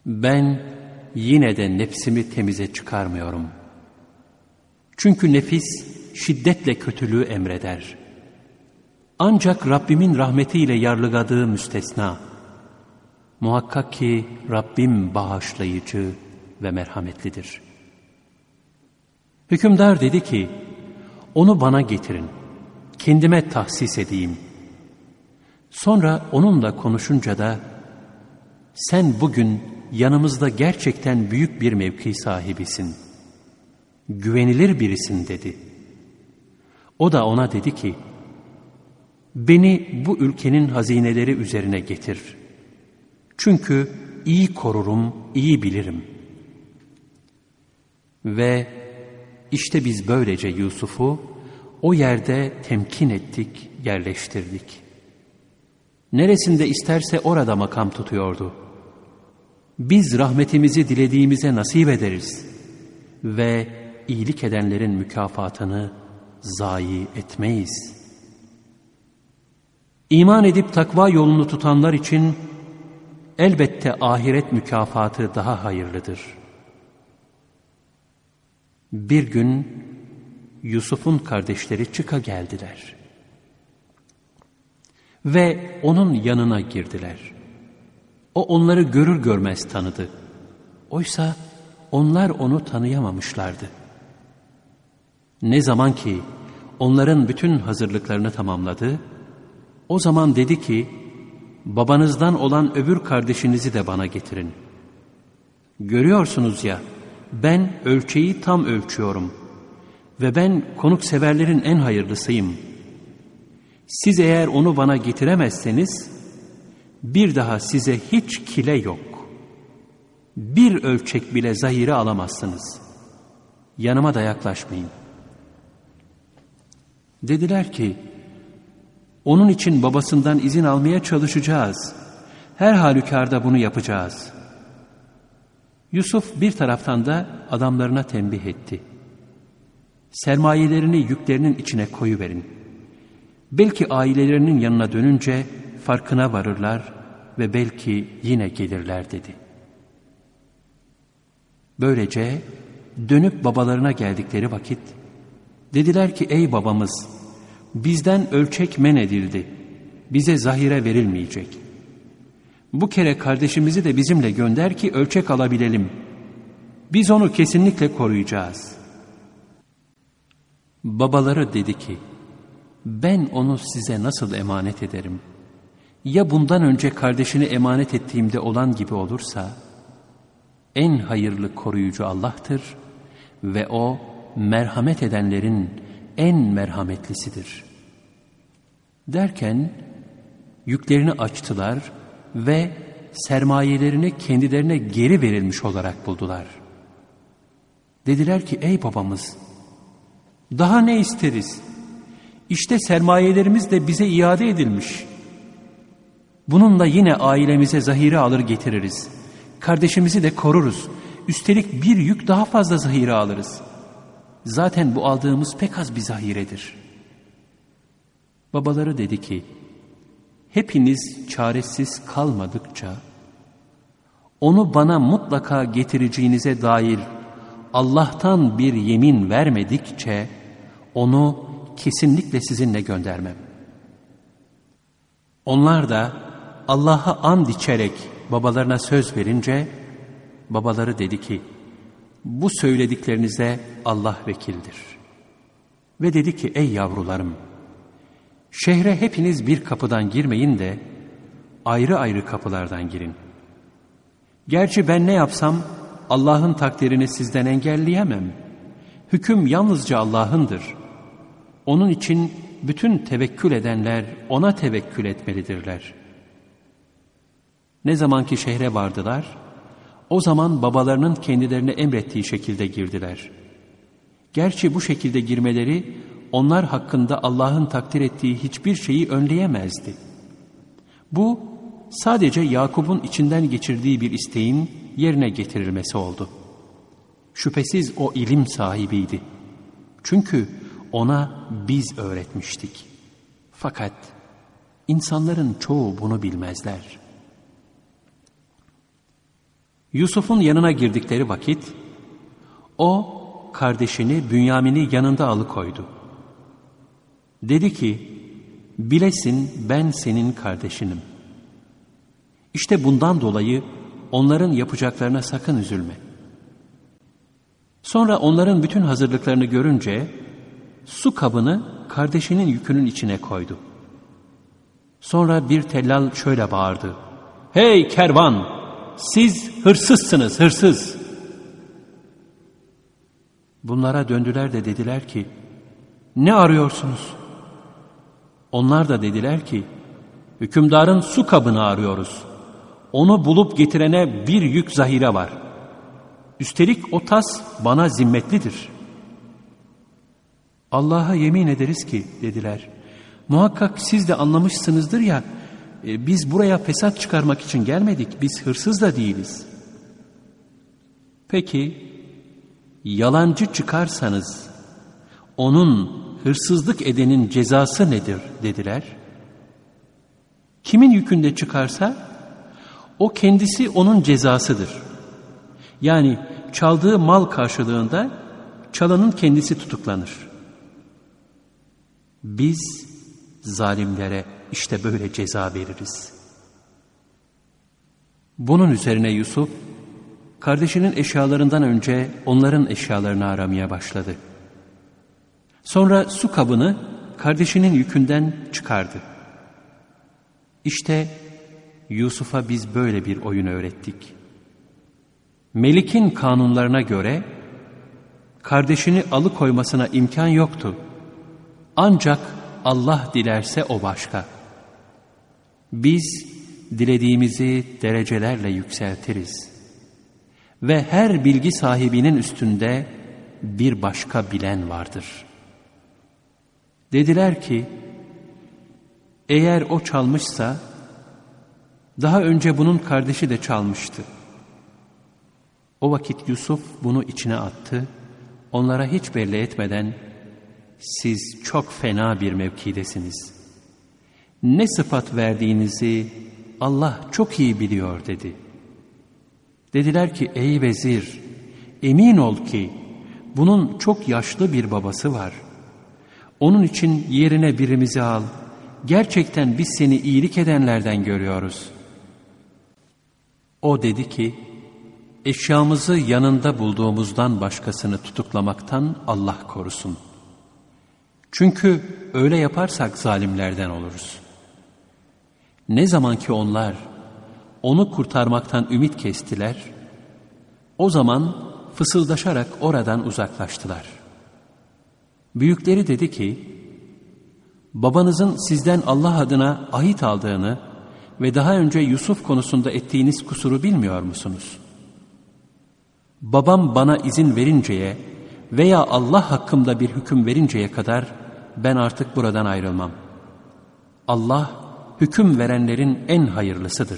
Ben yine de nefsimi temize çıkarmıyorum. Çünkü nefis şiddetle kötülüğü emreder. Ancak Rabbimin rahmetiyle yarlıgadığı müstesna. Muhakkak ki Rabbim bağışlayıcı ve merhametlidir. Hükümdar dedi ki, onu bana getirin, kendime tahsis edeyim. Sonra onunla konuşunca da, sen bugün yanımızda gerçekten büyük bir mevki sahibisin. Güvenilir birisin dedi. O da ona dedi ki, beni bu ülkenin hazineleri üzerine getir. Çünkü iyi korurum, iyi bilirim. Ve işte biz böylece Yusuf'u o yerde temkin ettik, yerleştirdik. Neresinde isterse orada makam tutuyordu. Biz rahmetimizi dilediğimize nasip ederiz ve iyilik edenlerin mükafatını zayi etmeyiz. İman edip takva yolunu tutanlar için elbette ahiret mükafatı daha hayırlıdır. Bir gün Yusuf'un kardeşleri çıka geldiler ve onun yanına girdiler. O onları görür görmez tanıdı. Oysa onlar onu tanıyamamışlardı. Ne zaman ki onların bütün hazırlıklarını tamamladı, o zaman dedi ki, babanızdan olan öbür kardeşinizi de bana getirin. Görüyorsunuz ya, ben ölçeği tam ölçüyorum ve ben konukseverlerin en hayırlısıyım. Siz eğer onu bana getiremezseniz, bir daha size hiç kile yok. Bir ölçek bile zahire alamazsınız. Yanıma da yaklaşmayın. Dediler ki, onun için babasından izin almaya çalışacağız. Her halükarda bunu yapacağız. Yusuf bir taraftan da adamlarına tembih etti. Sermayelerini yüklerinin içine koyuverin. Belki ailelerinin yanına dönünce farkına varırlar ve belki yine gelirler dedi. Böylece dönüp babalarına geldikleri vakit dediler ki, ey babamız, bizden ölçek men edildi. Bize zahire verilmeyecek. Bu kere kardeşimizi de bizimle gönder ki ölçek alabilelim. Biz onu kesinlikle koruyacağız. Babaları dedi ki, ben onu size nasıl emanet ederim? Ya bundan önce kardeşini emanet ettiğimde olan gibi olursa, en hayırlı koruyucu Allah'tır ve O merhamet edenlerin en merhametlisidir. Derken yüklerini açtılar ve sermayelerini kendilerine geri verilmiş olarak buldular. Dediler ki, ey babamız, daha ne isteriz? İşte sermayelerimiz de bize iade edilmiş. Bununla yine ailemize zahire alır getiririz. Kardeşimizi de koruruz. Üstelik bir yük daha fazla zahire alırız. Zaten bu aldığımız pek az bir zahiredir. Babaları dedi ki, hepiniz çaresiz kalmadıkça, onu bana mutlaka getireceğinize dair Allah'tan bir yemin vermedikçe, onu kesinlikle sizinle göndermem. Onlar da Allah'a and içerek babalarına söz verince, babaları dedi ki, bu söylediklerinize Allah vekildir. Ve dedi ki, ey yavrularım, şehre hepiniz bir kapıdan girmeyin de ayrı ayrı kapılardan girin. Gerçi ben ne yapsam Allah'ın takdirini sizden engelleyemem. Hüküm yalnızca Allah'ındır. Onun için bütün tevekkül edenler ona tevekkül etmelidirler. Ne zaman ki şehre vardılar, o zaman babalarının kendilerine emrettiği şekilde girdiler. Gerçi bu şekilde girmeleri onlar hakkında Allah'ın takdir ettiği hiçbir şeyi önleyemezdi. Bu sadece Yakup'un içinden geçirdiği bir isteğin yerine getirilmesi oldu. Şüphesiz o ilim sahibiydi. Çünkü ona biz öğretmiştik. Fakat insanların çoğu bunu bilmezler. Yusuf'un yanına girdikleri vakit, o kardeşini Bünyamin'i yanında alıkoydu. Dedi ki, bilesin ben senin kardeşinim. İşte bundan dolayı onların yapacaklarına sakın üzülme. Sonra onların bütün hazırlıklarını görünce su kabını kardeşinin yükünün içine koydu. Sonra bir tellal şöyle bağırdı: "Hey kervan! Siz hırsızsınız, hırsız!" Bunlara döndüler de dediler ki, "Ne arıyorsunuz?" Onlar da dediler ki, "Hükümdarın su kabını arıyoruz. Onu bulup getirene bir yük zahire var. Üstelik o tas bana zimmetlidir." "Allah'a yemin ederiz ki," dediler, "muhakkak siz de anlamışsınızdır ya, biz buraya fesat çıkarmak için gelmedik, biz hırsız da değiliz." "Peki, yalancı çıkarsanız, onun hırsızlık edenin cezası nedir?" dediler. "Kimin yükünde çıkarsa, o kendisi onun cezasıdır. Yani çaldığı mal karşılığında çalanın kendisi tutuklanır. Biz zalimlere işte böyle ceza veririz." Bunun üzerine Yusuf, kardeşinin eşyalarından önce onların eşyalarını aramaya başladı. Sonra su kabını kardeşinin yükünden çıkardı. İşte Yusuf'a biz böyle bir oyun öğrettik. Melik'in kanunlarına göre kardeşini alıkoymasına imkan yoktu. Ancak Allah dilerse o başka. Biz dilediğimizi derecelerle yükseltiriz. Ve her bilgi sahibinin üstünde bir başka bilen vardır. Dediler ki, eğer o çalmışsa, daha önce bunun kardeşi de çalmıştı. O vakit Yusuf bunu içine attı, onlara hiç belli etmeden, siz çok fena bir mevkidesiniz. Ne sıfat verdiğinizi Allah çok iyi biliyor dedi. Dediler ki, ey vezir, emin ol ki bunun çok yaşlı bir babası var. Onun için yerine birimizi al. Gerçekten biz seni iyilik edenlerden görüyoruz. O dedi ki, eşyamızı yanında bulduğumuzdan başkasını tutuklamaktan Allah korusun. Çünkü öyle yaparsak zalimlerden oluruz. Ne zaman ki onlar onu kurtarmaktan ümit kestiler, o zaman fısıldaşarak oradan uzaklaştılar. Büyükleri dedi ki, babanızın sizden Allah adına ahit aldığını ve daha önce Yusuf konusunda ettiğiniz kusuru bilmiyor musunuz? Babam bana izin verinceye veya Allah hakkımda bir hüküm verinceye kadar ben artık buradan ayrılmam. Allah hüküm verenlerin en hayırlısıdır.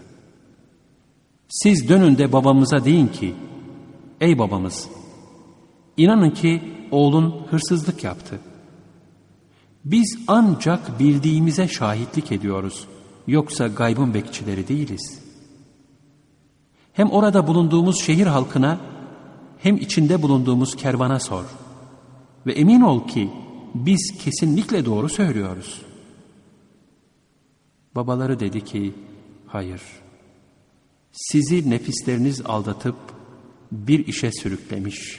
Siz dönün de babamıza deyin ki, ey babamız, inanın ki oğlun hırsızlık yaptı. Biz ancak bildiğimize şahitlik ediyoruz. Yoksa gaybın bekçileri değiliz. Hem orada bulunduğumuz şehir halkına hem içinde bulunduğumuz kervana sor. Ve emin ol ki biz kesinlikle doğru söylüyoruz. Babaları dedi ki, hayır. Sizi nefisleriniz aldatıp bir işe sürüklemiş.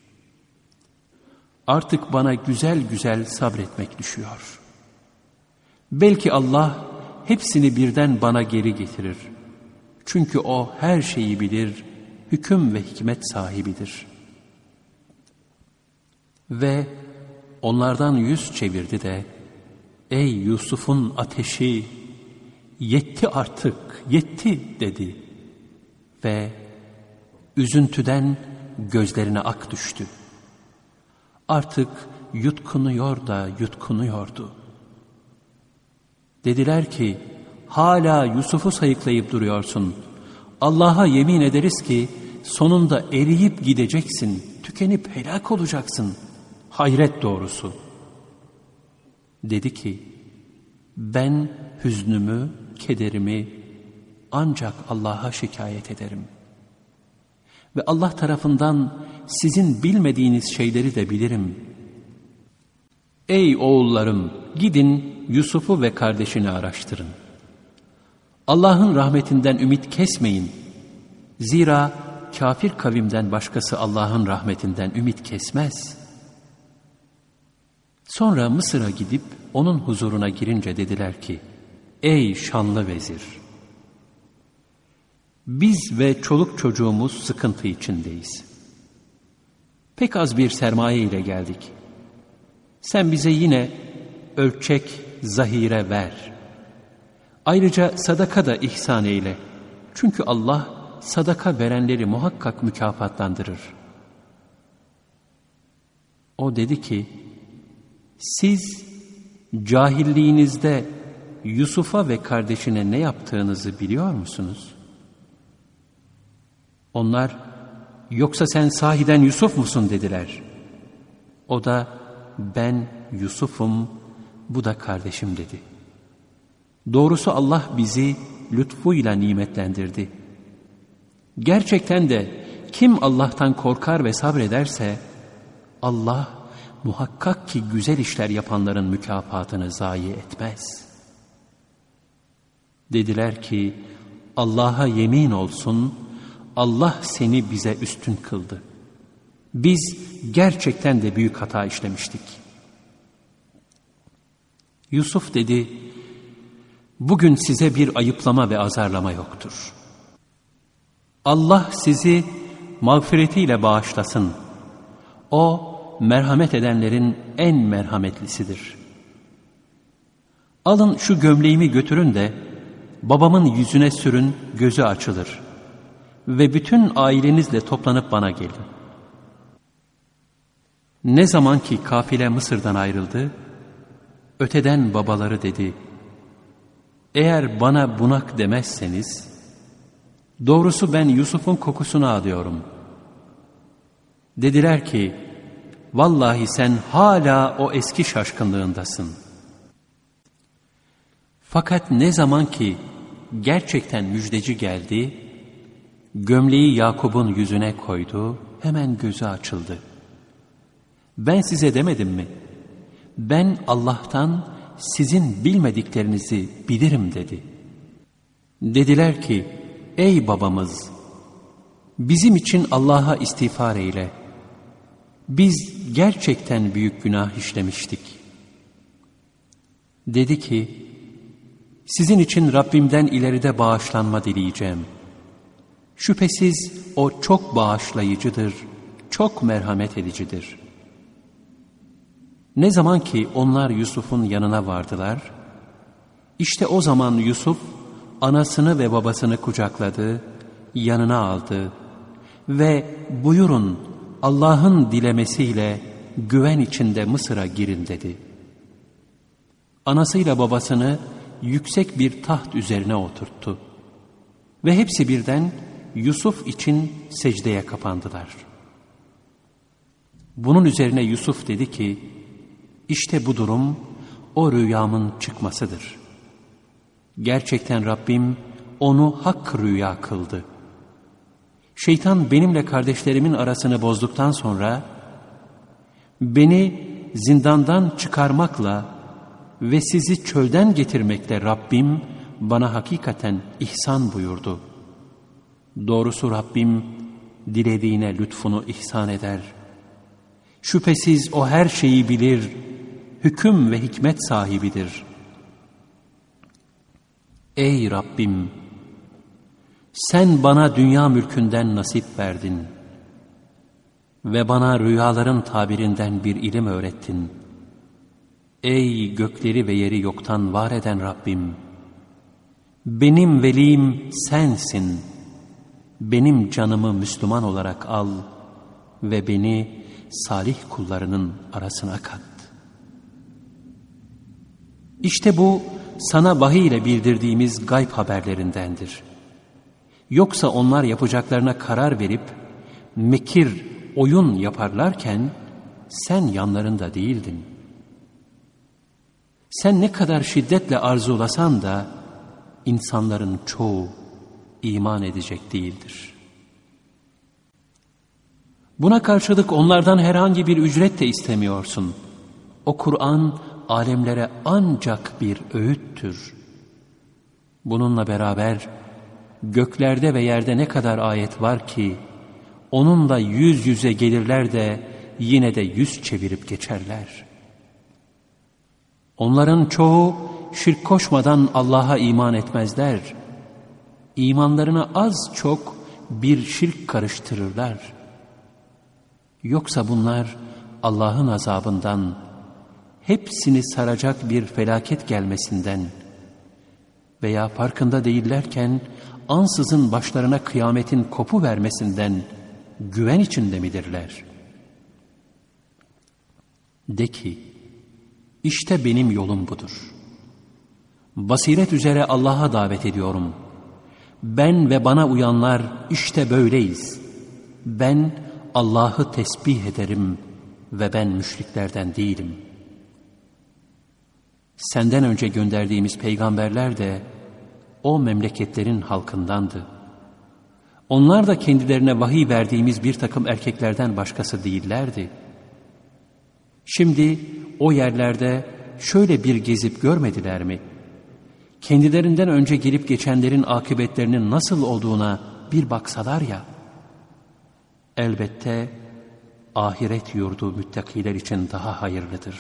Artık bana güzel güzel sabretmek düşüyor. Belki Allah hepsini birden bana geri getirir. Çünkü O her şeyi bilir, hüküm ve hikmet sahibidir. Ve onlardan yüz çevirdi de, ey Yusuf'un ateşi, yetti artık, yetti dedi. Ve üzüntüden gözlerine ak düştü. Artık yutkunuyor da yutkunuyordu. Dediler ki, hala Yusuf'u sayıklayıp duruyorsun. Allah'a yemin ederiz ki sonunda eriyip gideceksin, tükenip helak olacaksın. Hayret doğrusu. Dedi ki, ben hüznümü, kederimi ancak Allah'a şikayet ederim. ve Allah tarafından sizin bilmediğiniz şeyleri de bilirim. Ey oğullarım, gidin Yusuf'u ve kardeşini araştırın. Allah'ın rahmetinden ümit kesmeyin. Zira kafir kavimden başkası Allah'ın rahmetinden ümit kesmez. Sonra Mısır'a gidip onun huzuruna girince dediler ki, ey şanlı vezir! Biz ve çoluk çocuğumuz sıkıntı içindeyiz. Pek az bir sermaye ile geldik. Sen bize yine ölçek, zahire ver. Ayrıca sadaka da ihsan eyle. Çünkü Allah sadaka verenleri muhakkak mükafatlandırır. O dedi ki, siz cahilliğinizde Yusuf'a ve kardeşine ne yaptığınızı biliyor musunuz? Onlar, yoksa sen sahiden Yusuf musun dediler. O da, ben Yusuf'um, bu da kardeşim dedi. Doğrusu Allah bizi lütfuyla nimetlendirdi. Gerçekten de kim Allah'tan korkar ve sabrederse, Allah muhakkak ki güzel işler yapanların mükafatını zayi etmez. Dediler ki, Allah'a yemin olsun, Allah seni bize üstün kıldı. Biz gerçekten de büyük hata işlemiştik. Yusuf dedi, bugün size bir ayıplama ve azarlama yoktur. Allah sizi mağfiretiyle bağışlasın. O, merhamet edenlerin en merhametlisidir. Alın şu gömleğimi götürün de, babamın yüzüne sürün, gözü açılır. Ve bütün ailenizle toplanıp bana gelin. Ne zaman ki kafile Mısır'dan ayrıldı, öteden babaları dedi, eğer bana bunak demezseniz, doğrusu ben Yusuf'un kokusunu alıyorum. Dediler ki, vallahi sen hala o eski şaşkınlığındasın. Fakat ne zaman ki gerçekten müjdeci geldi, gömleği Yakup'un yüzüne koydu, hemen gözü açıldı. Ben size demedim mi? Ben Allah'tan sizin bilmediklerinizi bilirim dedi. Dediler ki, ey babamız, bizim için Allah'a istiğfar eyle. Biz gerçekten büyük günah işlemiştik. Dedi ki, sizin için Rabbimden ileride bağışlanma dileyeceğim. Şüphesiz o çok bağışlayıcıdır, çok merhamet edicidir. Ne zaman ki onlar Yusuf'un yanına vardılar, işte o zaman Yusuf anasını ve babasını kucakladı, yanına aldı ve buyurun Allah'ın dilemesiyle güven içinde Mısır'a girin dedi. Anasıyla babasını yüksek bir taht üzerine oturttu ve hepsi birden Yusuf için secdeye kapandılar. Bunun üzerine Yusuf dedi ki, işte bu durum o rüyamın çıkmasıdır. Gerçekten Rabbim onu hak rüya kıldı. Şeytan benimle kardeşlerimin arasını bozduktan sonra beni zindandan çıkarmakla ve sizi çölden getirmekle Rabbim bana hakikaten ihsan buyurdu. Doğrusu Rabbim dilediğine lütfunu ihsan eder. Şüphesiz o her şeyi bilir, hüküm ve hikmet sahibidir. Ey Rabbim! Sen bana dünya mülkünden nasip verdin ve bana rüyaların tabirinden bir ilim öğrettin. Ey gökleri ve yeri yoktan var eden Rabbim! Benim velim sensin. Benim canımı Müslüman olarak al ve beni salih kullarının arasına kat. İşte bu sana vahiy ile bildirdiğimiz gayb haberlerindendir. Yoksa onlar yapacaklarına karar verip mekir, oyun yaparlarken sen yanlarında değildin. Sen ne kadar şiddetle arzulasan da insanların çoğu iman edecek değildir. Buna karşılık onlardan herhangi bir ücret de istemiyorsun. O Kur'an alemlere ancak bir öğüttür. Bununla beraber göklerde ve yerde ne kadar ayet var ki onunla yüz yüze gelirler de yine de yüz çevirip geçerler. Onların çoğu şirk koşmadan Allah'a iman etmezler. İmanlarına az çok bir şirk karıştırırlar. Yoksa bunlar Allah'ın azabından, hepsini saracak bir felaket gelmesinden veya farkında değillerken ansızın başlarına kıyametin kopu vermesinden güven içinde midirler? De ki, işte benim yolum budur. Basiret üzere Allah'a davet ediyorum. Ben ve bana uyanlar işte böyleyiz. Ben Allah'ı tesbih ederim ve ben müşriklerden değilim. Senden önce gönderdiğimiz peygamberler de o memleketlerin halkındandı. Onlar da kendilerine vahiy verdiğimiz bir takım erkeklerden başkası değillerdi. Şimdi o yerlerde şöyle bir gezip görmediler mi? Kendilerinden önce gelip geçenlerin akıbetlerinin nasıl olduğuna bir baksalar ya. Elbette ahiret yurdu müttakiler için daha hayırlıdır.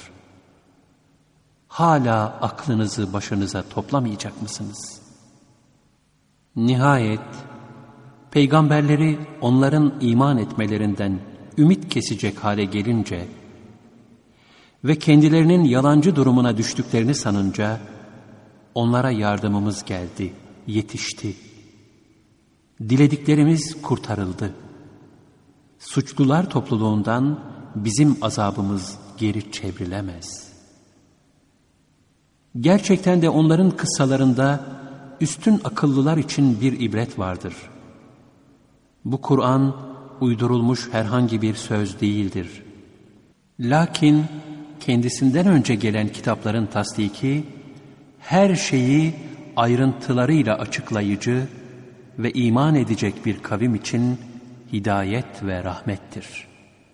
Hala aklınızı başınıza toplamayacak mısınız? Nihayet peygamberleri onların iman etmelerinden ümit kesecek hale gelince ve kendilerinin yalancı durumuna düştüklerini sanınca onlara yardımımız geldi, yetişti. Dilediklerimiz kurtarıldı. Suçlular topluluğundan bizim azabımız geri çevrilemez. Gerçekten de onların kıssalarında üstün akıllılar için bir ibret vardır. Bu Kur'an uydurulmuş herhangi bir söz değildir. Lakin kendisinden önce gelen kitapların tasdiki, her şeyi ayrıntılarıyla açıklayıcı ve iman edecek bir kavim için hidayet ve rahmettir.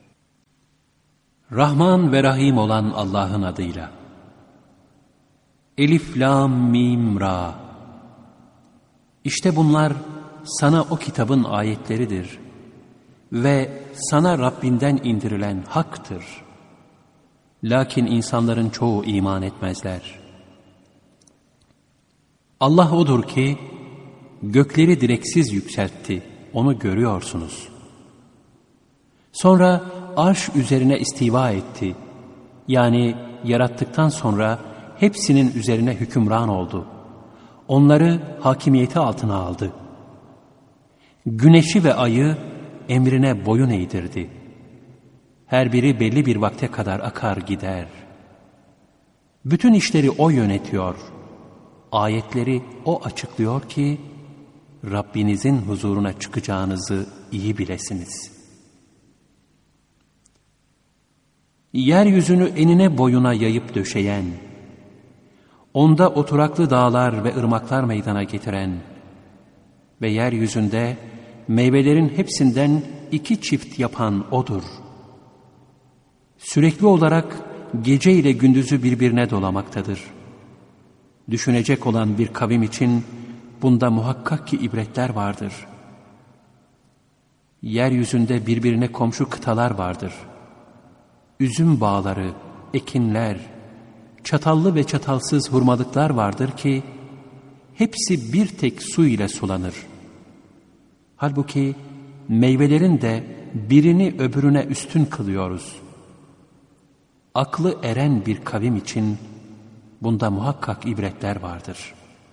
Rahman ve Rahim olan Allah'ın adıyla. Elif, Lam, Mim, Ra. İşte bunlar sana o kitabın ayetleridir ve sana Rabbinden indirilen haktır. Lakin insanların çoğu iman etmezler. Allah odur ki gökleri direksiz yükseltti, onu görüyorsunuz. Sonra arş üzerine istiva etti. Yani yarattıktan sonra hepsinin üzerine hükümran oldu. Onları hakimiyeti altına aldı. Güneşi ve ayı emrine boyun eğdirdi. Her biri belli bir vakte kadar akar gider. Bütün işleri o yönetiyor. Ayetleri o açıklıyor ki Rabbinizin huzuruna çıkacağınızı iyi bilesiniz. Yeryüzünü enine boyuna yayıp döşeyen, onda oturaklı dağlar ve ırmaklar meydana getiren ve yeryüzünde meyvelerin hepsinden 2 çift yapan O'dur. Sürekli olarak gece ile gündüzü birbirine dolamaktadır. Düşünecek olan bir kavim için bunda muhakkak ki ibretler vardır. Yeryüzünde birbirine komşu kıtalar vardır. Üzüm bağları, ekinler, çatallı ve çatalsız hurmalıklar vardır ki hepsi bir tek su ile sulanır. Halbuki meyvelerin de birini öbürüne üstün kılıyoruz. Aklı eren bir kavim için bunda muhakkak ibretler vardır.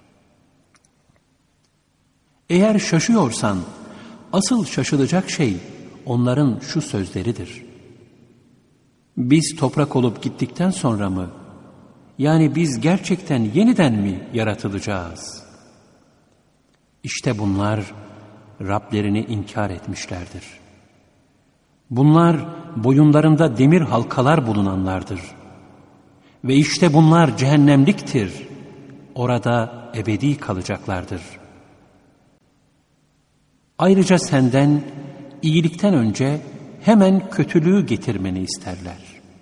Eğer şaşıyorsan asıl şaşılacak şey onların şu sözleridir. Biz toprak olup gittikten sonra mı, yani biz gerçekten yeniden mi yaratılacağız? İşte bunlar Rablerini inkar etmişlerdir. Bunlar boyunlarında demir halkalar bulunanlardır. Ve işte bunlar cehennemliktir. Orada ebedi kalacaklardır. Ayrıca senden iyilikten önce hemen kötülüğü getirmeni isterler.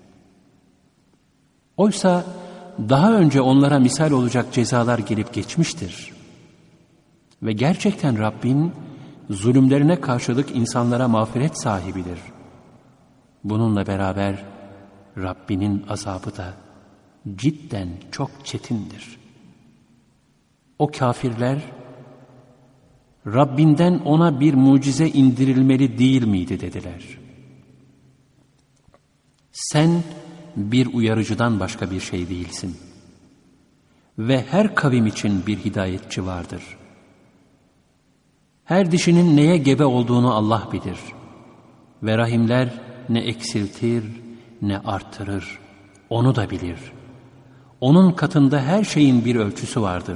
Oysa daha önce onlara misal olacak cezalar gelip geçmiştir. Ve gerçekten Rabbin zulümlerine karşılık insanlara mağfiret sahibidir. Bununla beraber Rabbinin azabı da cidden çok çetindir. O kafirler, Rabbinden ona bir mucize indirilmeli değil miydi dediler. Sen bir uyarıcıdan başka bir şey değilsin. Ve her kavim için bir hidayetçi vardır. Her dişinin neye gebe olduğunu Allah bilir. Ve rahimler ne eksiltir ne artırır. Onu da bilir. Onun katında her şeyin bir ölçüsü vardır.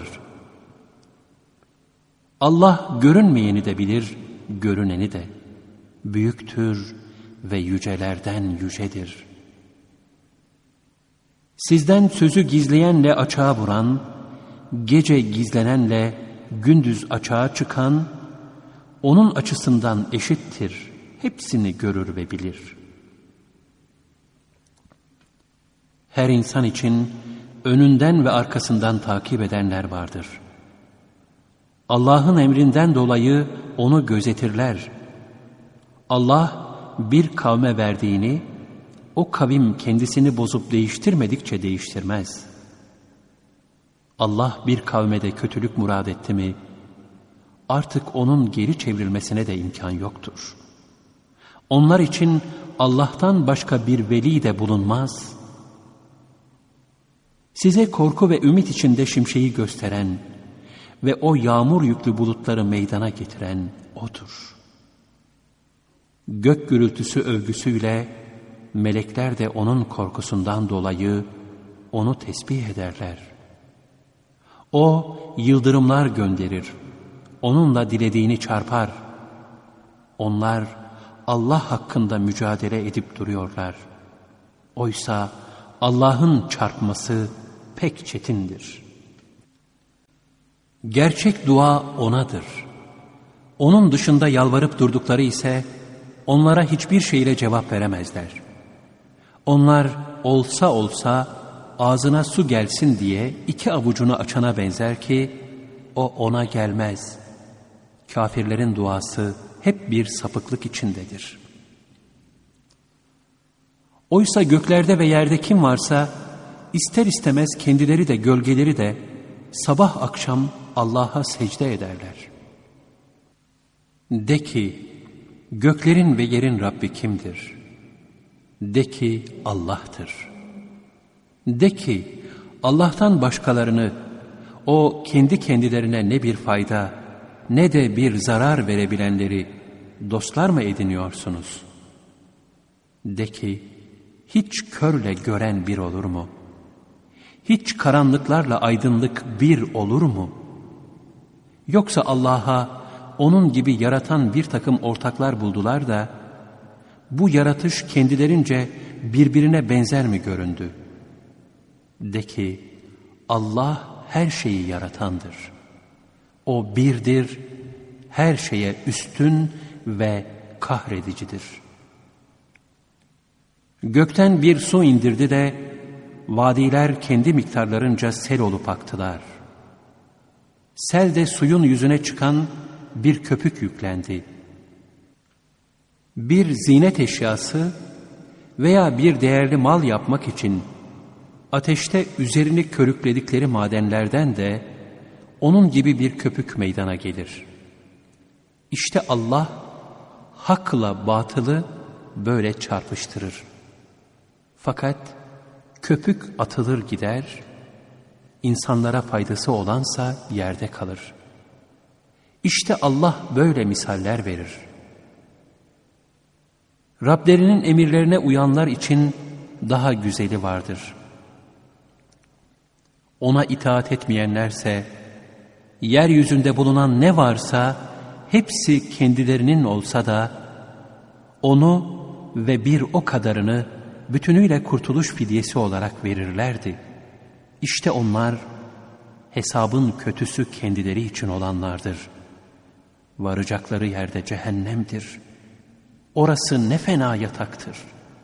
Allah görünmeyeni de bilir, görüneni de. Büyüktür ve yücelerden yücedir. Sizden sözü gizleyenle açığa vuran, gece gizlenenle gündüz açığa çıkan, onun açısından eşittir, hepsini görür ve bilir. Her insan için önünden ve arkasından takip edenler vardır. Allah'ın emrinden dolayı onu gözetirler. Allah bir kavme verdiğini, o kavim kendisini bozup değiştirmedikçe değiştirmez. Allah bir kavme de kötülük murad etti mi, artık onun geri çevrilmesine de imkan yoktur. Onlar için Allah'tan başka bir veli de bulunmaz. Size korku ve ümit içinde şimşeği gösteren ve o yağmur yüklü bulutları meydana getiren O'dur. Gök gürültüsü övgüsüyle melekler de onun korkusundan dolayı onu tesbih ederler. O yıldırımlar gönderir, onunla dilediğini çarpar. Onlar Allah hakkında mücadele edip duruyorlar. Oysa Allah'ın çarpması pek çetindir. Gerçek dua O'nadır. Onun dışında yalvarıp durdukları ise onlara hiçbir şeyle cevap veremezler. Onlar olsa olsa ağzına su gelsin diye iki avucunu açana benzer ki o ona gelmez. Kafirlerin duası hep bir sapıklık içindedir. Oysa göklerde ve yerde kim varsa ister istemez kendileri de gölgeleri de sabah akşam Allah'a secde ederler. De ki, göklerin ve yerin Rabbi kimdir? De ki, Allah'tır. De ki, Allah'tan başkalarını, o kendi kendilerine ne bir fayda, ne de bir zarar verebilenleri dostlar mı ediniyorsunuz? De ki, hiç körle gören bir olur mu? Hiç karanlıklarla aydınlık bir olur mu? Yoksa Allah'a onun gibi yaratan bir takım ortaklar buldular da, bu yaratış kendilerince birbirine benzer mi göründü? De ki, Allah her şeyi yaratandır. O birdir, her şeye üstün ve kahredicidir. Gökten bir su indirdi de, vadiler kendi miktarlarınca sel olup aktılar. Sel de suyun yüzüne çıkan bir köpük yüklendi. Bir zinet eşyası veya bir değerli mal yapmak için ateşte üzerini körükledikleri madenlerden de onun gibi bir köpük meydana gelir. İşte Allah hakla batılı böyle çarpıştırır. Fakat köpük atılır gider, insanlara faydası olansa yerde kalır. İşte Allah böyle misaller verir. Rablerinin emirlerine uyanlar için daha güzeli vardır. Ona itaat etmeyenlerse, yeryüzünde bulunan ne varsa hepsi kendilerinin olsa da, onu ve bir o kadarını bütünüyle kurtuluş fidyesi olarak verirlerdi. İşte onlar hesabın kötüsü kendileri için olanlardır. Varacakları yerde cehennemdir. Orası ne fena yataktır.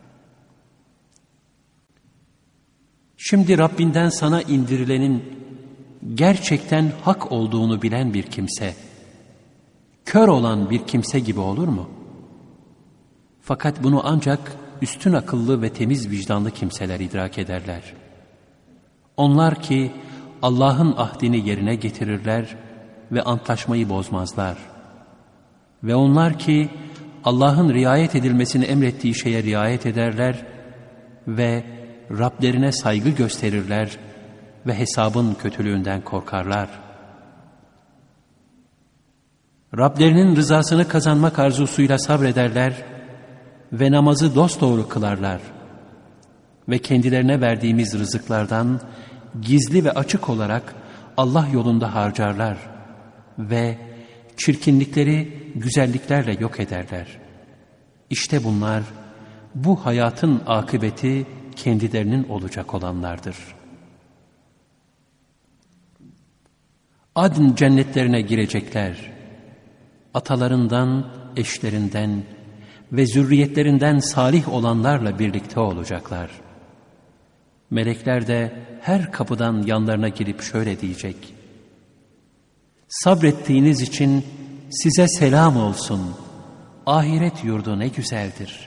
Şimdi Rabbinden sana indirilenin gerçekten hak olduğunu bilen bir kimse, kör olan bir kimse gibi olur mu? Fakat bunu ancak üstün akıllı ve temiz vicdanlı kimseler idrak ederler. Onlar ki Allah'ın ahdini yerine getirirler ve antlaşmayı bozmazlar. Ve onlar ki Allah'ın riayet edilmesini emrettiği şeye riayet ederler ve Rablerine saygı gösterirler ve hesabın kötülüğünden korkarlar. Rablerinin rızasını kazanmak arzusuyla sabrederler ve namazı dosdoğru kılarlar. Ve kendilerine verdiğimiz rızıklardan gizli ve açık olarak Allah yolunda harcarlar ve çirkinlikleri güzelliklerle yok ederler. İşte bunlar bu hayatın akıbeti kendilerinin olacak olanlardır. Adn cennetlerine girecekler. Atalarından, eşlerinden ve zürriyetlerinden salih olanlarla birlikte olacaklar. Melekler de her kapıdan yanlarına girip şöyle diyecek: sabrettiğiniz için size selam olsun. Ahiret yurdu ne güzeldir.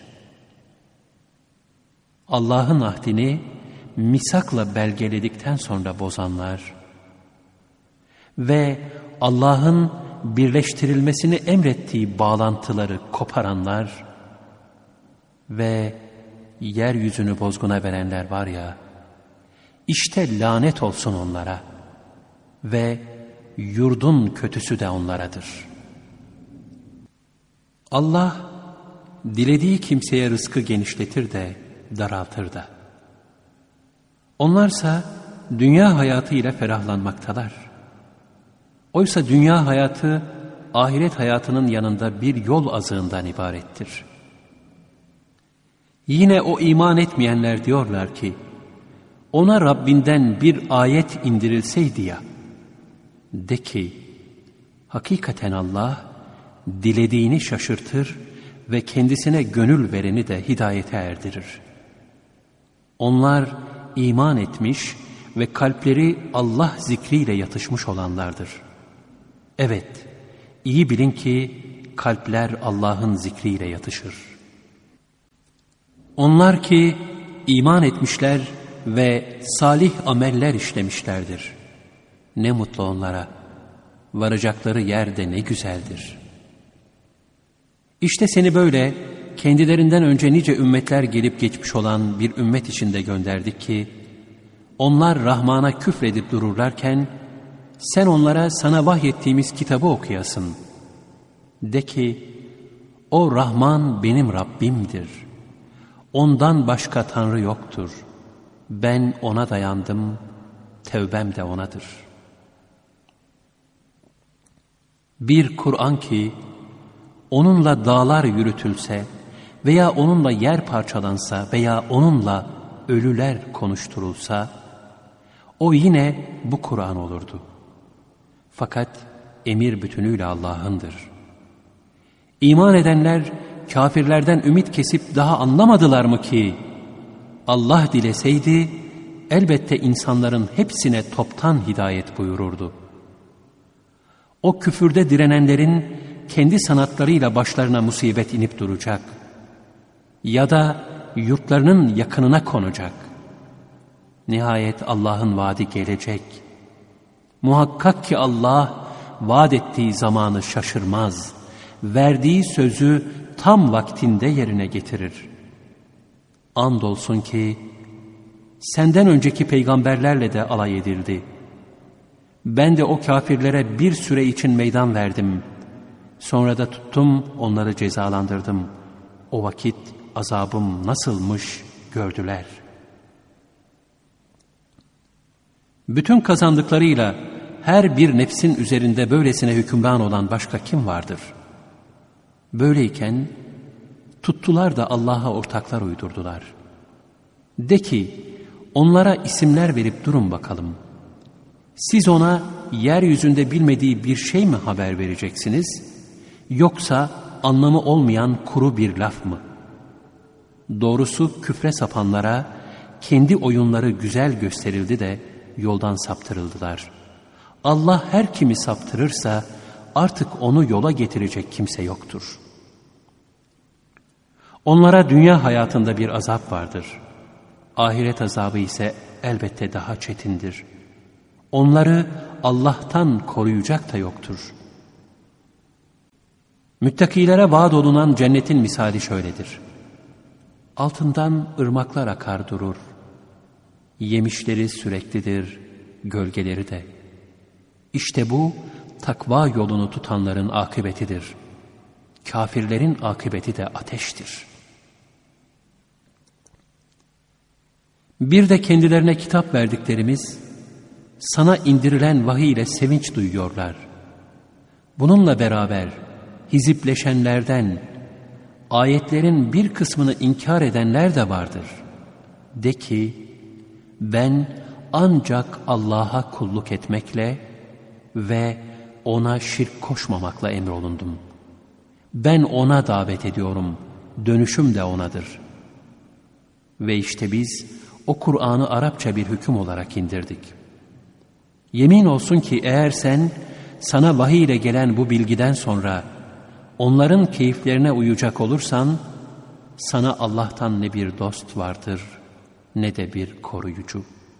Allah'ın ahdini misakla belgeledikten sonra bozanlar ve Allah'ın birleştirilmesini emrettiği bağlantıları koparanlar ve yeryüzünü bozguna verenler var ya, işte lanet olsun onlara ve yurdun kötüsü de onlaradır. Allah dilediği kimseye rızkı genişletir de daraltır da. Onlarsa dünya hayatıyla ferahlanmaktalar. Oysa dünya hayatı ahiret hayatının yanında bir yol azığından ibarettir. Yine o iman etmeyenler diyorlar ki, ona Rabbinden bir ayet indirilseydi ya. De ki, hakikaten Allah dilediğini şaşırtır ve kendisine gönül vereni de hidayete erdirir. Onlar iman etmiş ve kalpleri Allah zikriyle yatışmış olanlardır. Evet, iyi bilin ki kalpler Allah'ın zikriyle yatışır. Onlar ki iman etmişler ve salih ameller işlemişlerdir. Ne mutlu onlara, varacakları yer de ne güzeldir. İşte seni böyle kendilerinden önce nice ümmetler gelip geçmiş olan bir ümmet içinde gönderdik ki, onlar Rahman'a küfredip dururlarken, sen onlara sana vahyettiğimiz kitabı okuyasın. De ki, o Rahman benim Rabbimdir. Ondan başka Tanrı yoktur. Ben ona dayandım, tevbem de onadır. Bir Kur'an ki, onunla dağlar yürütülse veya onunla yer parçalansa veya onunla ölüler konuşturulsa, o yine bu Kur'an olurdu. Fakat emir bütünüyle Allah'ındır. İman edenler kafirlerden ümit kesip daha anlamadılar mı ki, Allah dileseydi elbette insanların hepsine toptan hidayet buyururdu. O küfürde direnenlerin kendi sanatlarıyla başlarına musibet inip duracak ya da yurtlarının yakınına konacak. Nihayet Allah'ın vaadi gelecek. Muhakkak ki Allah vaat ettiği zamanı şaşırmaz, verdiği sözü tam vaktinde yerine getirir. Andolsun ki senden önceki peygamberlerle de alay edildi. Ben de o kafirlere bir süre için meydan verdim. Sonra da tuttum onları cezalandırdım. O vakit azabım nasılmış gördüler. Bütün kazandıklarıyla her bir nefsin üzerinde böylesine hükümran olan başka kim vardır? Böyleyken tuttular da Allah'a ortaklar uydurdular. De ki, onlara isimler verip durun bakalım. Siz ona yeryüzünde bilmediği bir şey mi haber vereceksiniz? Yoksa anlamı olmayan kuru bir laf mı? Doğrusu küfre sapanlara kendi oyunları güzel gösterildi de yoldan saptırıldılar. Allah her kimi saptırırsa artık onu yola getirecek kimse yoktur. Onlara dünya hayatında bir azap vardır. Ahiret azabı ise elbette daha çetindir. Onları Allah'tan koruyacak da yoktur. Müttakilere vaat olunan cennetin misali şöyledir. Altından ırmaklar akar durur. Yemişleri süreklidir, gölgeleri de. İşte bu takva yolunu tutanların akıbetidir. Kafirlerin akıbeti de ateştir. Bir de kendilerine kitap verdiklerimiz, sana indirilen vahiy ile sevinç duyuyorlar. Bununla beraber hizipleşenlerden, ayetlerin bir kısmını inkar edenler de vardır. De ki, ben ancak Allah'a kulluk etmekle ve ona şirk koşmamakla emrolundum. Ben ona davet ediyorum, dönüşüm de onadır. Ve işte biz o Kur'an'ı Arapça bir hüküm olarak indirdik. Yemin olsun ki eğer sen sana vahiy ile gelen bu bilgiden sonra onların keyiflerine uyacak olursan, sana Allah'tan ne bir dost vardır ne de bir koruyucu.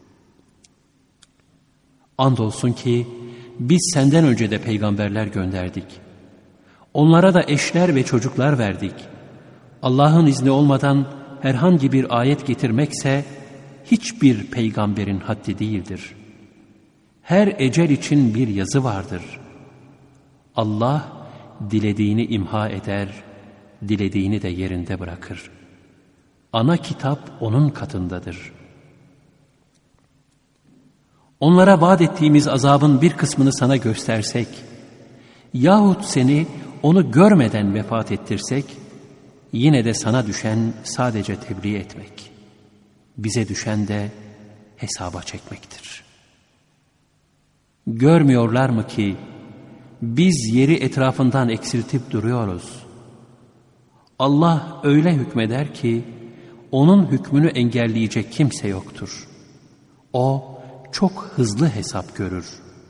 Andolsun ki biz senden önce de peygamberler gönderdik. Onlara da eşler ve çocuklar verdik. Allah'ın izni olmadan herhangi bir ayet getirmekse hiçbir peygamberin haddi değildir. Her ecel için bir yazı vardır. Allah dilediğini imha eder, dilediğini de yerinde bırakır. Ana kitap onun katındadır. Onlara vaat ettiğimiz azabın bir kısmını sana göstersek, yahut seni onu görmeden vefat ettirsek, yine de sana düşen sadece tebliğ etmek. Bize düşen de hesaba çekmektir. Görmüyorlar mı ki biz yeri etrafından eksiltip duruyoruz? Allah öyle hükmeder ki onun hükmünü engelleyecek kimse yoktur. O çok hızlı hesap görür.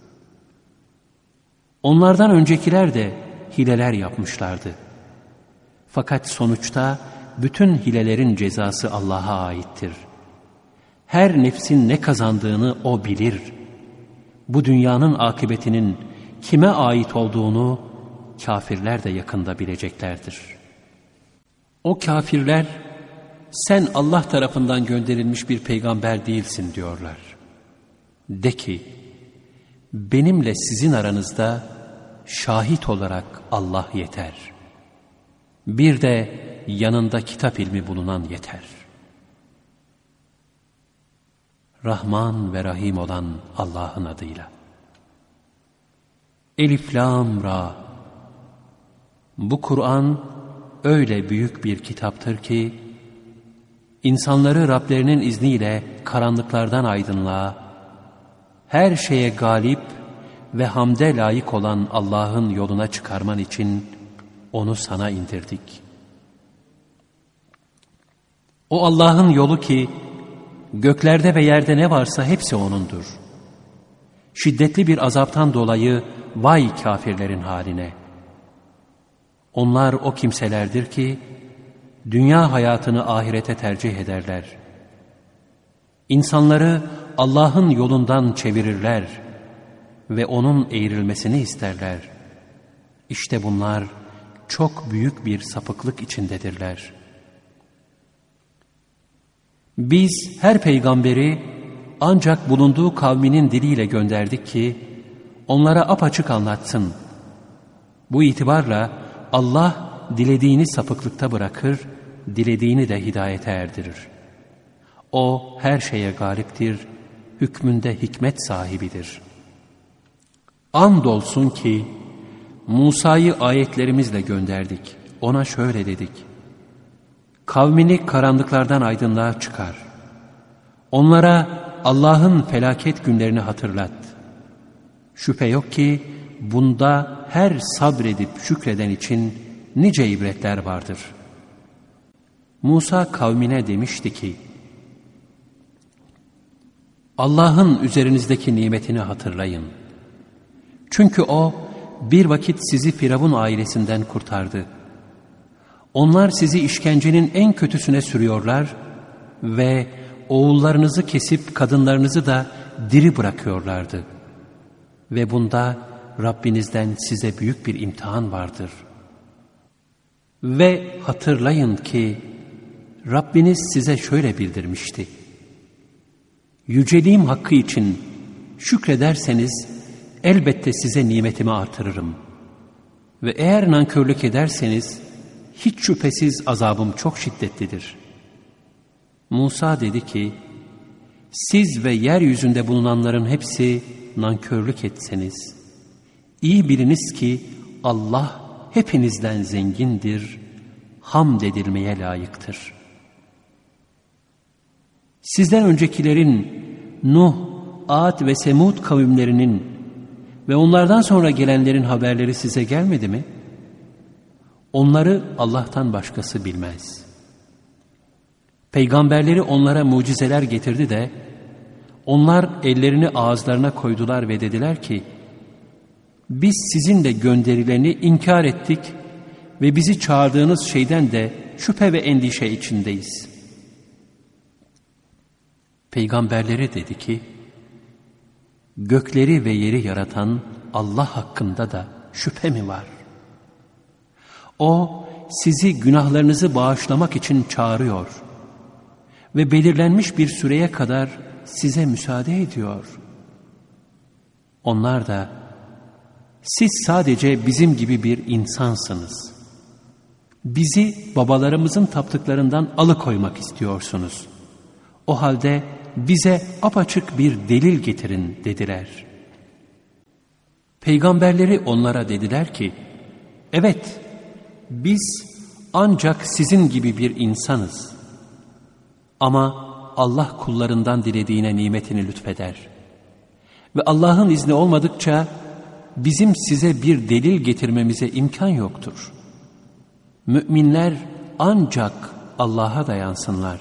Onlardan öncekiler de hileler yapmışlardı. Fakat sonuçta bütün hilelerin cezası Allah'a aittir. Her nefsin ne kazandığını O bilir. Bu dünyanın akıbetinin kime ait olduğunu kafirler de yakında bileceklerdir. O kafirler, sen Allah tarafından gönderilmiş bir peygamber değilsin diyorlar. De ki, benimle sizin aranızda şahit olarak Allah yeter. Bir de yanında kitap ilmi bulunan yeter. Rahman ve Rahim olan Allah'ın adıyla. Elif, Lam, Ra. Bu Kur'an öyle büyük bir kitaptır ki, insanları Rablerinin izniyle karanlıklardan aydınlığa, her şeye galip ve hamde layık olan Allah'ın yoluna çıkarman için onu sana indirdik. O Allah'ın yolu ki, göklerde ve yerde ne varsa hepsi O'nundur. Şiddetli bir azaptan dolayı vay kafirlerin haline. Onlar o kimselerdir ki, dünya hayatını ahirete tercih ederler. İnsanları Allah'ın yolundan çevirirler ve O'nun eğrilmesini isterler. İşte bunlar çok büyük bir sapıklık içindedirler. Biz her peygamberi ancak bulunduğu kavminin diliyle gönderdik ki onlara apaçık anlatsın. Bu itibarla Allah dilediğini sapıklıkta bırakır, dilediğini de hidayete erdirir. O her şeye galiptir, hükmünde hikmet sahibidir. Andolsun ki Musa'yı ayetlerimizle gönderdik. Ona şöyle dedik: kavmini karanlıklardan aydınlığa çıkar. Onlara Allah'ın felaket günlerini hatırlat. Şüphe yok ki bunda her sabredip şükreden için nice ibretler vardır. Musa kavmine demişti ki, Allah'ın üzerinizdeki nimetini hatırlayın. Çünkü O bir vakit sizi Firavun ailesinden kurtardı. Onlar sizi işkencenin en kötüsüne sürüyorlar ve oğullarınızı kesip kadınlarınızı da diri bırakıyorlardı. Ve bunda Rabbinizden size büyük bir imtihan vardır. Ve hatırlayın ki Rabbiniz size şöyle bildirmişti. Yüceliğim hakkı için şükrederseniz elbette size nimetimi artırırım. Ve eğer nankörlük ederseniz hiç şüphesiz azabım çok şiddetlidir. Musa dedi ki, siz ve yeryüzünde bulunanların hepsi nankörlük etseniz, iyi biliniz ki Allah hepinizden zengindir, hamd edilmeye layıktır. Sizden öncekilerin Nuh, Ad ve Semud kavimlerinin ve onlardan sonra gelenlerin haberleri size gelmedi mi? Onları Allah'tan başkası bilmez. Peygamberleri onlara mucizeler getirdi de, onlar ellerini ağızlarına koydular ve dediler ki, biz sizin de gönderileni inkar ettik ve bizi çağırdığınız şeyden de şüphe ve endişe içindeyiz. Peygamberleri dedi ki, gökleri ve yeri yaratan Allah hakkında da şüphe mi var? O sizi günahlarınızı bağışlamak için çağırıyor ve belirlenmiş bir süreye kadar size müsaade ediyor. Onlar da, siz sadece bizim gibi bir insansınız. Bizi babalarımızın taptıklarından alıkoymak istiyorsunuz. O halde bize apaçık bir delil getirin dediler. Peygamberleri onlara dediler ki, evet, biz ancak sizin gibi bir insanız. Ama Allah kullarından dilediğine nimetini lütfeder. Ve Allah'ın izni olmadıkça bizim size bir delil getirmemize imkan yoktur. Müminler ancak Allah'a dayansınlar.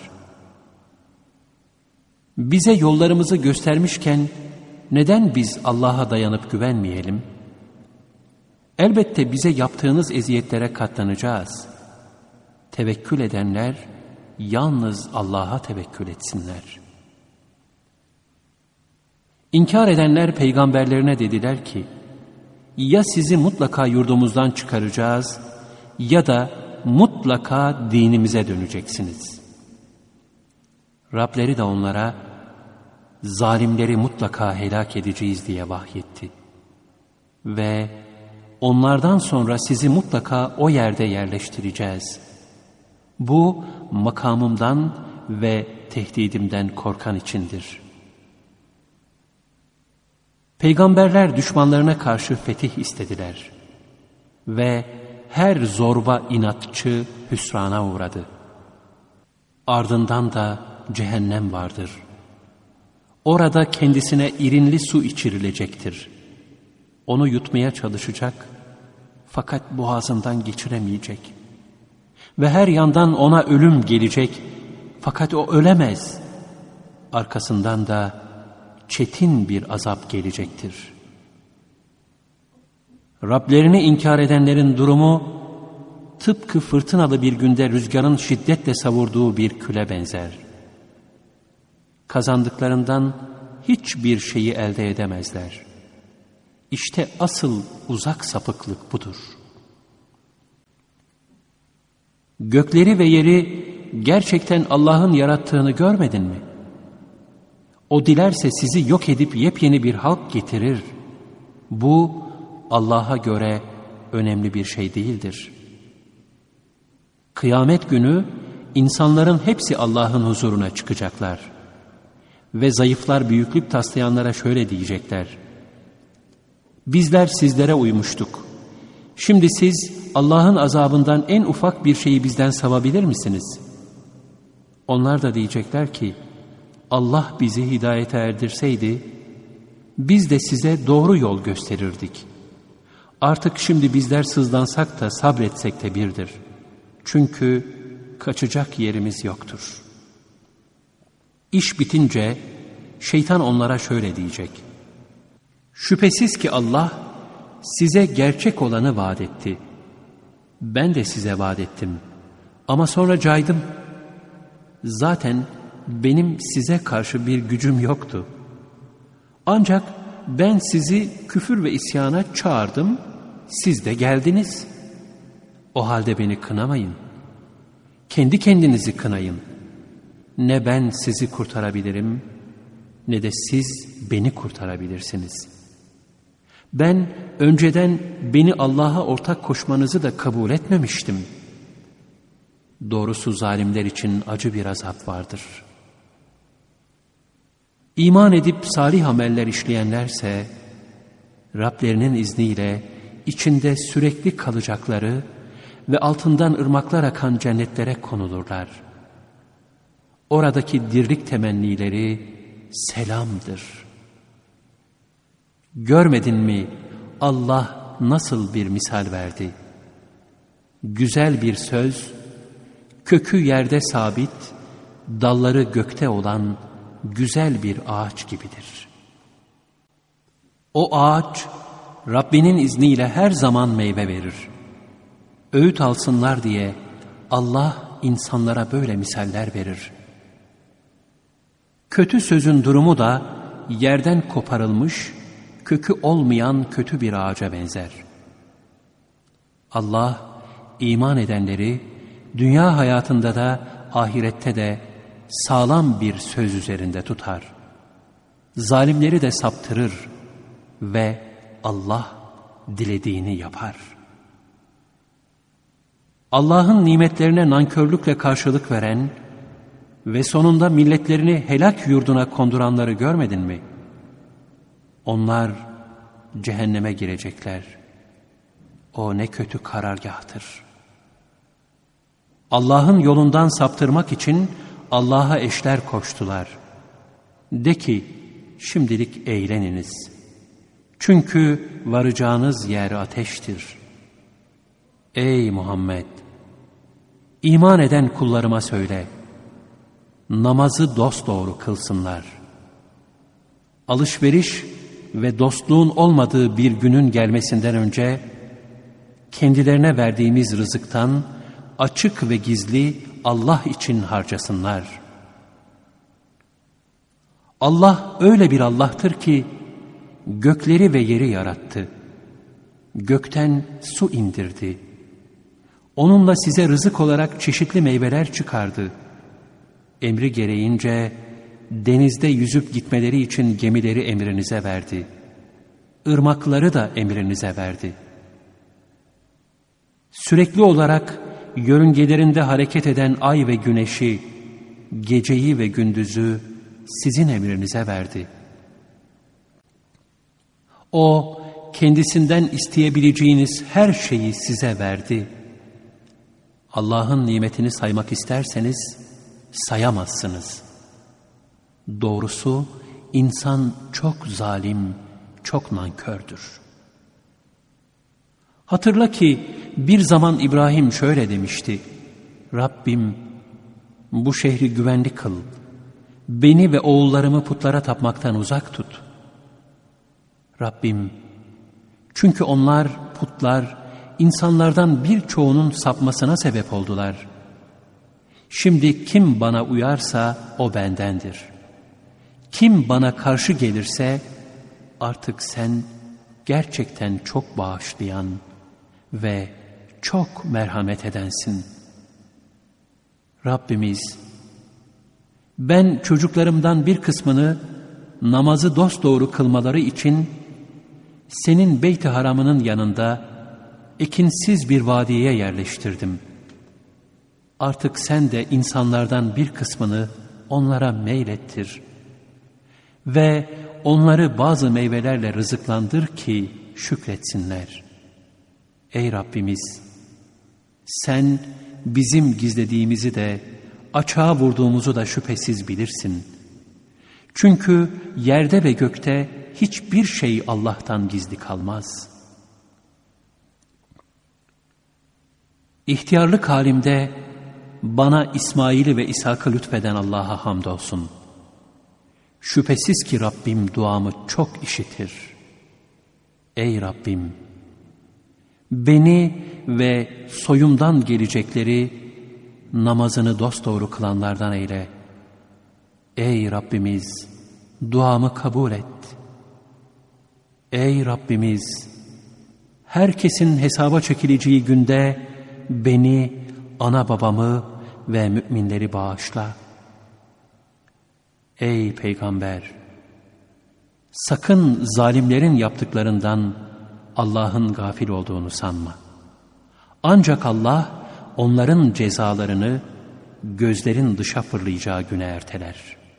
Bize yollarımızı göstermişken neden biz Allah'a dayanıp güvenmeyelim? Elbette bize yaptığınız eziyetlere katlanacağız. Tevekkül edenler yalnız Allah'a tevekkül etsinler. İnkar edenler peygamberlerine dediler ki, ya sizi mutlaka yurdumuzdan çıkaracağız ya da mutlaka dinimize döneceksiniz. Rableri de onlara, zalimleri mutlaka helak edeceğiz diye vahyetti. Ve onlardan sonra sizi mutlaka o yerde yerleştireceğiz. Bu makamımdan ve tehdidimden korkan içindir. Peygamberler düşmanlarına karşı fetih istediler. Ve her zorba inatçı hüsrana uğradı. Ardından da cehennem vardır. Orada kendisine irinli su içirilecektir. Onu yutmaya çalışacak fakat boğazından geçiremeyecek. Ve her yandan ona ölüm gelecek fakat o ölemez. Arkasından da çetin bir azap gelecektir. Rablerini inkar edenlerin durumu tıpkı fırtınalı bir günde rüzgarın şiddetle savurduğu bir küle benzer. Kazandıklarından hiçbir şeyi elde edemezler. İşte asıl uzak sapıklık budur. Gökleri ve yeri gerçekten Allah'ın yarattığını görmedin mi? O dilerse sizi yok edip yepyeni bir halk getirir. Bu Allah'a göre önemli bir şey değildir. Kıyamet günü insanların hepsi Allah'ın huzuruna çıkacaklar. Ve zayıflar büyüklük taslayanlara şöyle diyecekler: bizler sizlere uymuştuk. Şimdi siz Allah'ın azabından en ufak bir şeyi bizden savabilir misiniz? Onlar da diyecekler ki, Allah bizi hidayete erdirseydi, biz de size doğru yol gösterirdik. Artık şimdi bizler sızlansak da sabretsek de birdir. Çünkü kaçacak yerimiz yoktur. İş bitince şeytan onlara şöyle diyecek: şüphesiz ki Allah size gerçek olanı vaat etti. Ben de size vaat ettim. Ama sonra caydım. Zaten benim size karşı bir gücüm yoktu. Ancak ben sizi küfür ve isyana çağırdım, siz de geldiniz. O halde beni kınamayın. Kendi kendinizi kınayın. Ne ben sizi kurtarabilirim, ne de siz beni kurtarabilirsiniz. Ben önceden beni Allah'a ortak koşmanızı da kabul etmemiştim. Doğrusu zalimler için acı bir azap vardır. İman edip salih ameller işleyenlerse, Rablerinin izniyle içinde sürekli kalacakları ve altından ırmaklar akan cennetlere konulurlar. Oradaki dirlik temennileri selamdır. Görmedin mi Allah nasıl bir misal verdi? Güzel bir söz, kökü yerde sabit, dalları gökte olan güzel bir ağaç gibidir. O ağaç Rabbinin izniyle her zaman meyve verir. Öğüt alsınlar diye Allah insanlara böyle misaller verir. Kötü sözün durumu da yerden koparılmış, kökü olmayan kötü bir ağaca benzer. Allah iman edenleri dünya hayatında da ahirette de sağlam bir söz üzerinde tutar. Zalimleri de saptırır ve Allah dilediğini yapar. Allah'ın nimetlerine nankörlükle karşılık veren ve sonunda milletlerini helak yurduna konduranları görmedin mi? Onlar cehenneme girecekler. O ne kötü karargahtır. Allah'ın yolundan saptırmak için Allah'a eşler koştular. De ki, şimdilik eğleniniz. Çünkü varacağınız yer ateştir. Ey Muhammed! İman eden kullarıma söyle, namazı dosdoğru kılsınlar. Alışveriş ve dostluğun olmadığı bir günün gelmesinden önce, kendilerine verdiğimiz rızıktan açık ve gizli Allah için harcasınlar. Allah öyle bir Allah'tır ki, gökleri ve yeri yarattı. Gökten su indirdi. Onunla size rızık olarak çeşitli meyveler çıkardı. Emri gereğince denizde yüzüp gitmeleri için gemileri emrinize verdi. Irmakları da emrinize verdi. Sürekli olarak yörüngelerinde hareket eden ay ve güneşi, geceyi ve gündüzü sizin emrinize verdi. O, kendisinden isteyebileceğiniz her şeyi size verdi. Allah'ın nimetini saymak isterseniz sayamazsınız. Doğrusu insan çok zalim, çok nankördür. Hatırla ki bir zaman İbrahim şöyle demişti: Rabbim, bu şehri güvenli kıl, beni ve oğullarımı putlara tapmaktan uzak tut. Rabbim, çünkü onlar, putlar, insanlardan birçoğunun sapmasına sebep oldular. Şimdi kim bana uyarsa o bendendir. Kim bana karşı gelirse artık sen gerçekten çok bağışlayan ve çok merhamet edensin. Rabbimiz, ben çocuklarımdan bir kısmını namazı dosdoğru kılmaları için senin Beyt-i Haram'ının yanında ekinsiz bir vadiye yerleştirdim. Artık sen de insanlardan bir kısmını onlara meylettir ve onları bazı meyvelerle rızıklandır ki şükretsinler. Ey Rabbimiz, sen bizim gizlediğimizi de açığa vurduğumuzu da şüphesiz bilirsin. Çünkü yerde ve gökte hiçbir şey Allah'tan gizli kalmaz. İhtiyarlık halimde bana İsmail'i ve İshak'ı lütfeden Allah'a hamdolsun. Şüphesiz ki Rabbim duamı çok işitir. Ey Rabbim! Beni ve soyumdan gelecekleri namazını dosdoğru kılanlardan eyle. Ey Rabbimiz! Duamı kabul et. Ey Rabbimiz! Herkesin hesaba çekileceği günde beni, ana babamı ve müminleri bağışla. Ey Peygamber! Sakın zalimlerin yaptıklarından Allah'ın gafil olduğunu sanma. Ancak Allah onların cezalarını gözlerin dışa fırlayacağı güne erteler.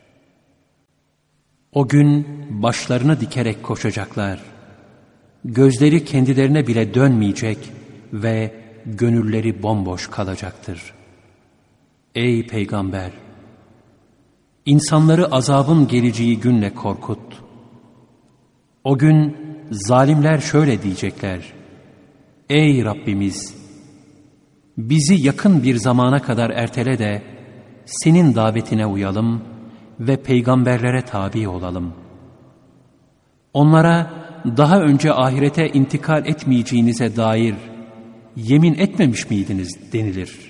O gün başlarını dikerek koşacaklar. Gözleri kendilerine bile dönmeyecek ve gönülleri bomboş kalacaktır. Ey Peygamber! İnsanları azabın geleceği günle korkut. O gün zalimler şöyle diyecekler: Ey Rabbimiz! Bizi yakın bir zamana kadar ertele de senin davetine uyalım ve peygamberlere tabi olalım. Onlara daha önce ahirete intikal etmeyeceğinize dair yemin etmemiş miydiniz denilir.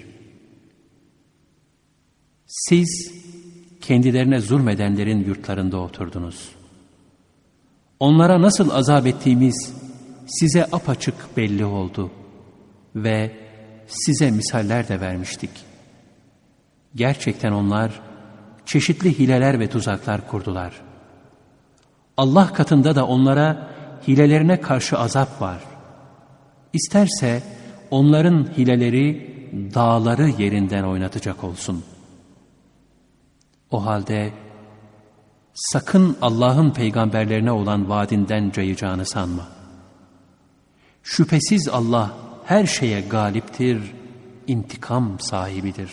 Siz kendilerine zulmedenlerin yurtlarında oturdunuz. Onlara nasıl azap ettiğimiz size apaçık belli oldu ve size misaller de vermiştik. Gerçekten onlar çeşitli hileler ve tuzaklar kurdular. Allah katında da onlara hilelerine karşı azap var. İsterse onların hileleri dağları yerinden oynatacak olsun. O halde sakın Allah'ın peygamberlerine olan vaadinden cayacağını sanma. Şüphesiz Allah her şeye galiptir, intikam sahibidir.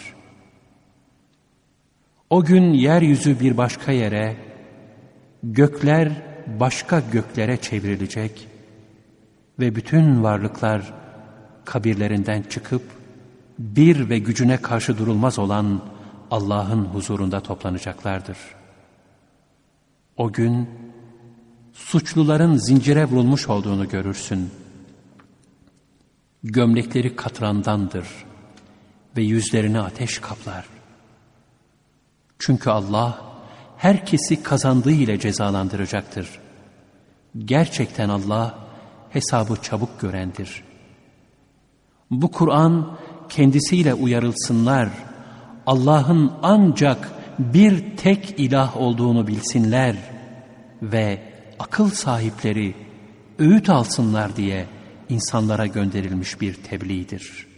O gün yeryüzü bir başka yere, gökler başka göklere çevrilecek ve bütün varlıklar kabirlerinden çıkıp bir ve gücüne karşı durulmaz olan Allah'ın huzurunda toplanacaklardır. O gün suçluların zincire vurulmuş olduğunu görürsün. Gömlekleri katrandandır ve yüzlerini ateş kaplar. Çünkü Allah herkesi kazandığı ile cezalandıracaktır. Gerçekten Allah hesabı çabuk görendir. Bu Kur'an kendisiyle uyarılsınlar, Allah'ın ancak bir tek ilah olduğunu bilsinler ve akıl sahipleri öğüt alsınlar diye insanlara gönderilmiş bir tebliğdir.